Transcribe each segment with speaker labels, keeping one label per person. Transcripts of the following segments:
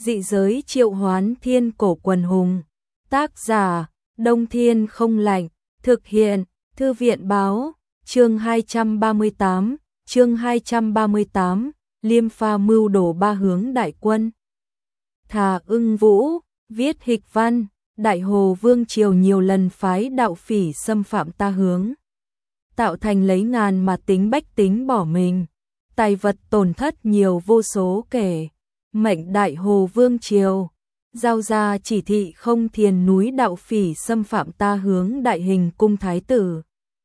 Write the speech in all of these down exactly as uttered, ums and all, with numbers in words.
Speaker 1: Dị giới triệu hoán thiên cổ quần hùng. Tác giả, Đông Thiên không lạnh. Thực hiện, Thư viện báo. Chương hai trăm ba mươi tám, chương hai trăm ba mươi tám, Liêm Pha mưu đồ ba hướng đại quân. Thà Ưng Vũ, viết hịch văn, Đại Hồ Vương triều nhiều lần phái đạo phỉ xâm phạm ta hướng, tạo thành lấy ngàn mà tính bách tính bỏ mình, tài vật tổn thất nhiều vô số kể. Mệnh Đại Hồ Vương triều giao ra chỉ thị không thiền núi đạo phỉ xâm phạm ta hướng đại hình cung thái tử.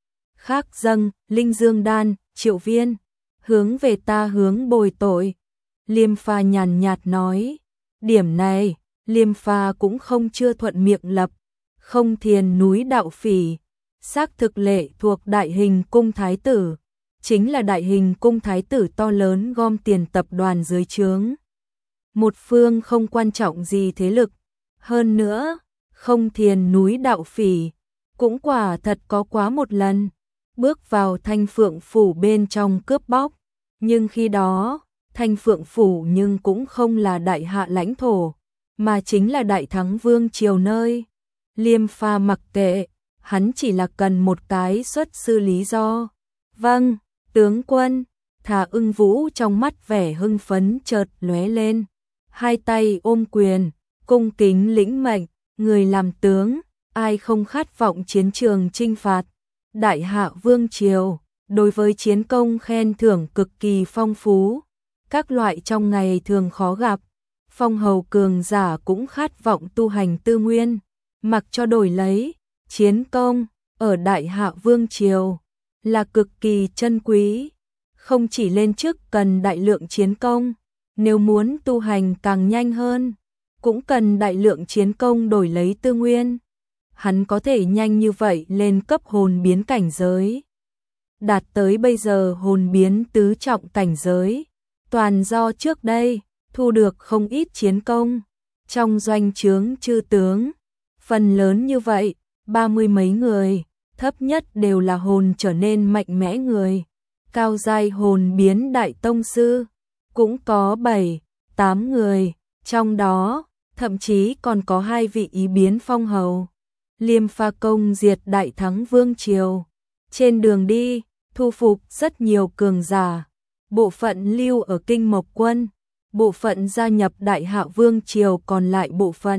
Speaker 1: Khác dâng, linh dương đan, triệu viên, hướng về ta hướng bồi tội. Liêm Pha nhàn nhạt nói, điểm này, Liêm Pha cũng không chưa thuận miệng lập, không thiền núi đạo phỉ, xác thực lệ thuộc đại hình cung thái tử, chính là đại hình cung thái tử to lớn gom tiền tập đoàn dưới trướng. Một phương không quan trọng gì thế lực, hơn nữa, không thiền núi đạo phỉ, cũng quả thật có quá một lần, bước vào Thanh Phượng Phủ bên trong cướp bóc, nhưng khi đó, Thanh Phượng Phủ nhưng cũng không là đại hạ lãnh thổ, mà chính là đại thắng vương triều nơi. Liêm Pha mặc kệ, hắn chỉ là cần một cái xuất sư lý do. Vâng, tướng quân. Thà Ưng Vũ trong mắt vẻ hưng phấn chợt lóe lên, hai tay ôm quyền, cung kính lĩnh mệnh. Người làm tướng, ai không khát vọng chiến trường chinh phạt. Đại hạ vương triều, đối với chiến công khen thưởng cực kỳ phong phú, các loại trong ngày thường khó gặp. Phong hầu cường giả cũng khát vọng tu hành tư nguyên, mặc cho đổi lấy, chiến công, ở Đại hạ vương triều, là cực kỳ chân quý. Không chỉ lên chức cần đại lượng chiến công, nếu muốn tu hành càng nhanh hơn, cũng cần đại lượng chiến công đổi lấy tư nguyên. Hắn có thể nhanh như vậy lên cấp hồn biến cảnh giới, đạt tới bây giờ hồn biến tứ trọng cảnh giới, toàn do trước đây thu được không ít chiến công. Trong doanh trướng chư tướng, phần lớn như vậy, ba mươi mấy người, thấp nhất đều là hồn trở nên mạnh mẽ người. Cao giai hồn biến đại tông sư, cũng có bảy, tám người, trong đó, thậm chí còn có hai vị ý biến phong hầu. Liêm Pha công diệt đại thắng vương triều, trên đường đi, thu phục rất nhiều cường giả, bộ phận lưu ở Kinh Mộc Quân, bộ phận gia nhập đại hạ vương triều, còn lại bộ phận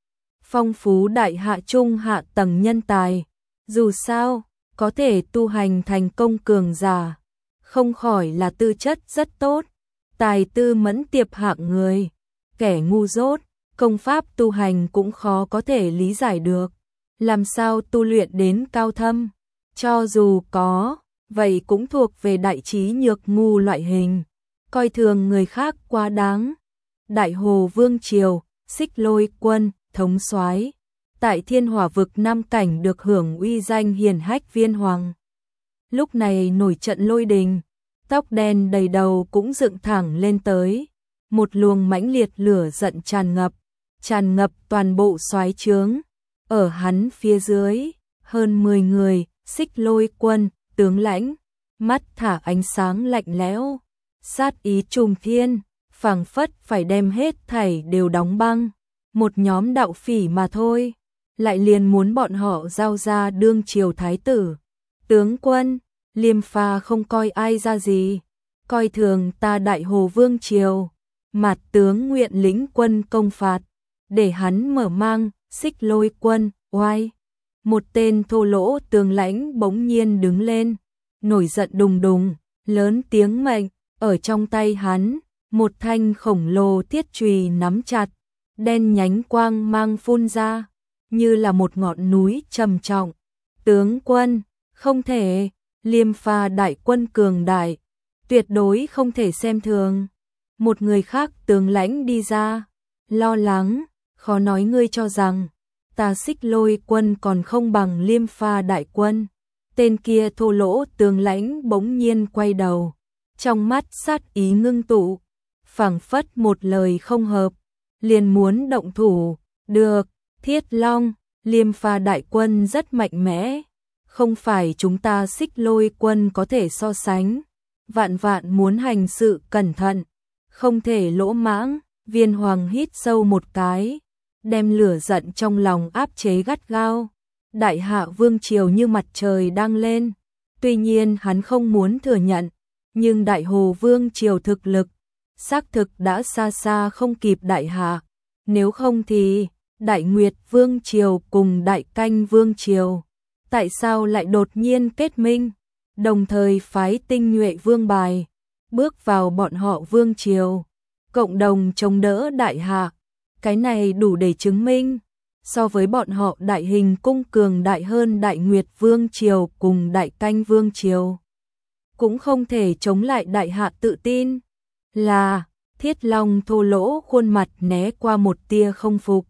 Speaker 1: phong phú đại hạ trung hạ tầng nhân tài. Dù sao, có thể tu hành thành công cường giả, không khỏi là tư chất rất tốt, tài tư mẫn tiệp hạng người. Kẻ ngu dốt, công pháp tu hành cũng khó có thể lý giải được, làm sao tu luyện đến cao thâm, cho dù có, vậy cũng thuộc về đại trí nhược ngu loại hình, coi thường người khác quá đáng. Đại Hồ Vương triều, Xích Lôi quân, thống soái tại Thiên Hỏa vực Nam cảnh được hưởng uy danh hiển hách Viên Hoàng. Lúc này nổi trận lôi đình, tóc đen đầy đầu cũng dựng thẳng lên tới, một luồng mãnh liệt lửa giận tràn ngập, tràn ngập toàn bộ soái trướng. Ở hắn phía dưới, hơn mười người, Xích Lôi quân, tướng lãnh, mắt thả ánh sáng lạnh lẽo, sát ý trùng thiên, phảng phất phải đem hết thảy đều đóng băng. Một nhóm đạo phỉ mà thôi, lại liền muốn bọn họ giao ra đương triều thái tử. Tướng quân, Liêm Pha không coi ai ra gì, coi thường ta Đại Hồ Vương triều. Mạt tướng nguyện lĩnh quân công phạt, để hắn mở mang. Xích Lôi quân, oai. Một tên thô lỗ tướng lãnh bỗng nhiên đứng lên, nổi giận đùng đùng, lớn tiếng mệnh. Ở trong tay hắn, một thanh khổng lồ thiết chùy nắm chặt, đen nhánh quang mang phun ra, như là một ngọn núi trầm trọng. Tướng quân, không thể. Liêm Pha đại quân cường đại, tuyệt đối không thể xem thường. Một người khác tướng lãnh đi ra, lo lắng, khó nói ngươi cho rằng ta Xích Lôi quân còn không bằng Liêm Pha đại quân. Tên kia thô lỗ tướng lãnh bỗng nhiên quay đầu, trong mắt sát ý ngưng tụ, phảng phất một lời không hợp, liền muốn động thủ. Được, Thiết Long, Liêm Pha đại quân rất mạnh mẽ, không phải chúng ta Xích Lôi quân có thể so sánh, vạn vạn muốn hành sự cẩn thận, không thể lỗ mãng. Viên Hoàng hít sâu một cái, đem lửa giận trong lòng áp chế gắt gao. Đại hạ vương triều như mặt trời đang lên, tuy nhiên hắn không muốn thừa nhận, nhưng Đại Hồ vương triều thực lực xác thực đã xa xa không kịp Đại Hạ, nếu không thì Đại Nguyệt vương triều cùng Đại Canh vương triều tại sao lại đột nhiên kết minh, đồng thời phái tinh nhuệ vương bài bước vào bọn họ vương triều, cộng đồng chống đỡ Đại Hạ. Cái này đủ để chứng minh, so với bọn họ Đại Hình cung cường đại hơn Đại Nguyệt vương triều cùng Đại Canh vương triều, cũng không thể chống lại Đại Hạ tự tin. Là, Thiết Long thô lỗ khuôn mặt né qua một tia không phục.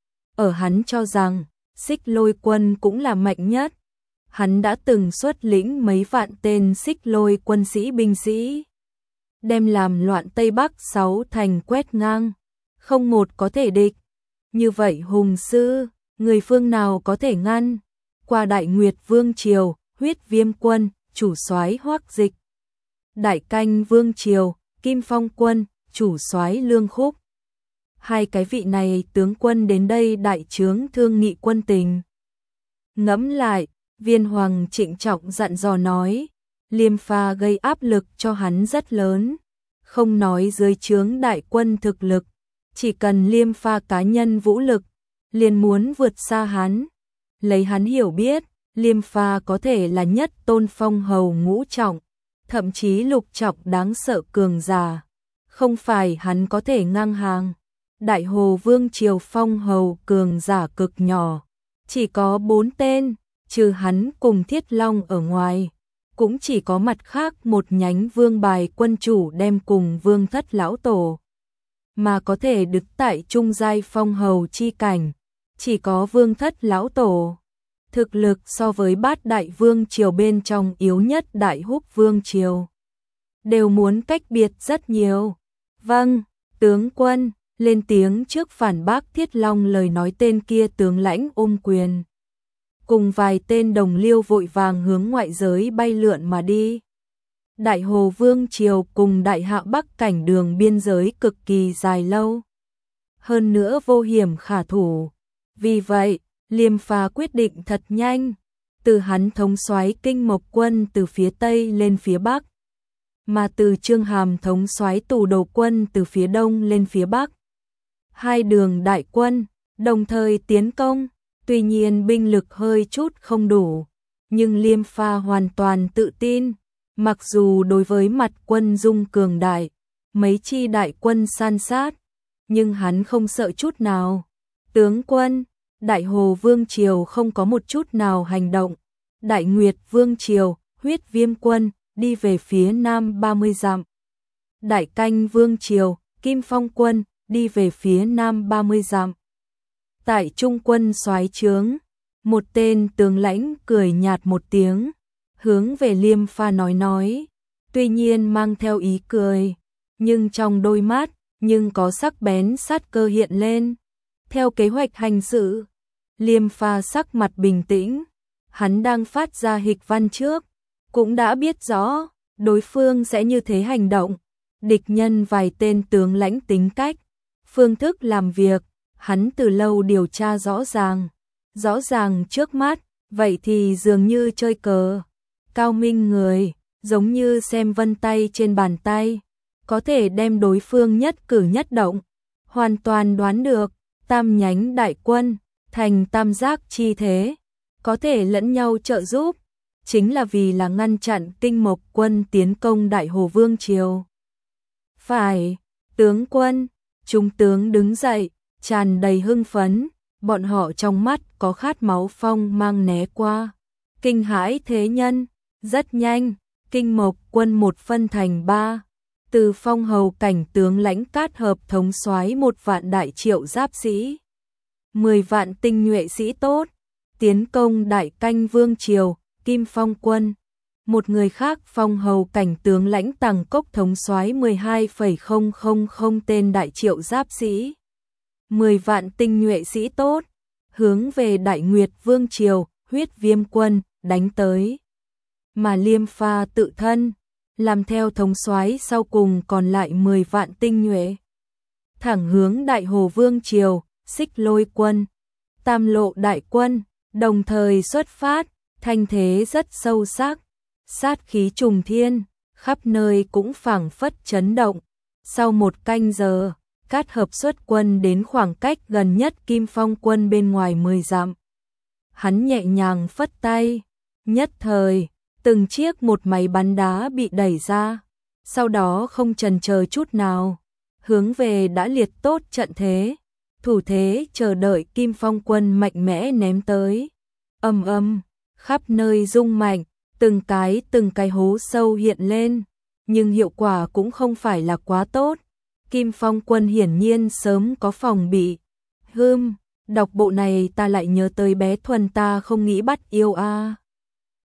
Speaker 1: Ở hắn cho rằng, Xích Lôi quân cũng là mạnh nhất. Hắn đã từng xuất lĩnh mấy vạn tên Xích Lôi quân sĩ binh sĩ, đem làm loạn Tây Bắc sáu thành quét ngang, không một có thể địch. Như vậy hùng sư, người phương nào có thể ngăn? Qua Đại Nguyệt vương triều, Huyết Viêm quân, chủ soái Hoắc Dịch. Đại Canh vương triều, Kim Phong quân, chủ soái Lương Khúc. Hai cái vị này tướng quân đến đây đại trướng thương nghị quân tình. Ngẫm lại, Viên Hoàng trịnh trọng dặn dò nói, Liêm Pha gây áp lực cho hắn rất lớn, không nói dưới trướng đại quân thực lực, chỉ cần Liêm Pha cá nhân vũ lực, liền muốn vượt xa hắn. Lấy hắn hiểu biết, Liêm Pha có thể là nhất tôn phong hầu ngũ trọng, thậm chí lục trọng đáng sợ cường giả, không phải hắn có thể ngang hàng. Đại Hồ vương triều phong hầu cường giả cực nhỏ, chỉ có bốn tên, trừ hắn cùng Thiết Long ở ngoài, cũng chỉ có mặt khác một nhánh vương bài quân chủ đem cùng vương thất lão tổ, mà có thể đứng tại trung giai phong hầu chi cảnh, chỉ có vương thất lão tổ. Thực lực so với bát đại vương triều bên trong yếu nhất Đại Húc vương triều, đều muốn cách biệt rất nhiều. Vâng, tướng quân, lên tiếng trước phản bác Thiết Long lời nói tên kia tướng lãnh ôm quyền. Cùng vài tên đồng liêu vội vàng hướng ngoại giới bay lượn mà đi. Đại Hồ vương triều cùng Đại Hạ Bắc cảnh đường biên giới cực kỳ dài lâu, hơn nữa vô hiểm khả thủ. Vì vậy, Liêm Pha quyết định thật nhanh, từ hắn thống soái Kinh Mộc quân từ phía Tây lên phía Bắc, mà từ Trương Hàm thống soái Tù Đồ quân từ phía Đông lên phía Bắc. Hai đường đại quân đồng thời tiến công, tuy nhiên binh lực hơi chút không đủ, nhưng Liêm Pha hoàn toàn tự tin, mặc dù đối với mặt quân dung cường đại, mấy chi đại quân san sát, nhưng hắn không sợ chút nào. Tướng quân, Đại Hồ vương triều không có một chút nào hành động. Đại Nguyệt vương triều, Huyết Viêm quân đi về phía nam ba mươi dặm. Đại Canh vương triều, Kim Phong quân đi về phía nam ba mươi dặm. Tại trung quân soái trướng, một tên tướng lãnh cười nhạt một tiếng, hướng về Liêm Pha nói nói, tuy nhiên mang theo ý cười, nhưng trong đôi mắt nhưng có sắc bén sát cơ hiện lên. Theo kế hoạch hành sự, Liêm Pha sắc mặt bình tĩnh, hắn đang phát ra hịch văn trước, cũng đã biết rõ đối phương sẽ như thế hành động. Địch nhân vài tên tướng lãnh tính cách, phương thức làm việc, hắn từ lâu điều tra rõ ràng, rõ ràng trước mắt, vậy thì dường như chơi cờ. Cao minh người, giống như xem vân tay trên bàn tay, có thể đem đối phương nhất cử nhất động, hoàn toàn đoán được. Tam nhánh đại quân, thành tam giác chi thế, có thể lẫn nhau trợ giúp, chính là vì là ngăn chặn Kinh Mộc quân tiến công Đại Hồ vương triều. Phải, tướng quân, trung tướng đứng dậy, tràn đầy hưng phấn, bọn họ trong mắt có khát máu phong mang né qua. Kinh hãi thế nhân, rất nhanh, Kinh Mộc quân một phân thành ba. Từ phong hầu cảnh tướng lãnh cát hợp thống soái một vạn đại triệu giáp sĩ, mười vạn tinh nhuệ sĩ tốt, tiến công Đại Canh vương triều, Kim Phong quân. Một người khác phong hầu cảnh tướng lãnh Tằng Cốc thống soái mười hai phẩy không không không tên đại triệu giáp sĩ, mười vạn tinh nhuệ sĩ tốt, hướng về Đại Nguyệt vương triều, Huyết Viêm quân đánh tới. Mà Liêm Pha tự thân làm theo thống soái sau cùng còn lại mười vạn tinh nhuệ. thẳng hướng Đại Hồ Vương triều, Xích Lôi quân, Tam Lộ đại quân, đồng thời xuất phát, thanh thế rất sâu sắc, sát khí trùng thiên, khắp nơi cũng phảng phất chấn động. Sau một canh giờ, Cát Hợp xuất quân đến khoảng cách gần nhất Kim Phong quân bên ngoài mười dặm. Hắn nhẹ nhàng phất tay, nhất thời, từng chiếc một máy bắn đá bị đẩy ra, sau đó không chần chờ chút nào, hướng về đã liệt tốt trận thế, thủ thế chờ đợi Kim Phong quân mạnh mẽ ném tới. Ầm ầm, khắp nơi rung mạnh, từng cái từng cái hố sâu hiện lên, nhưng hiệu quả cũng không phải là quá tốt. Kim Phong quân hiển nhiên sớm có phòng bị. Hừm, đọc bộ này ta lại nhớ tới bé Thuần ta không nghĩ bắt yêu a. À.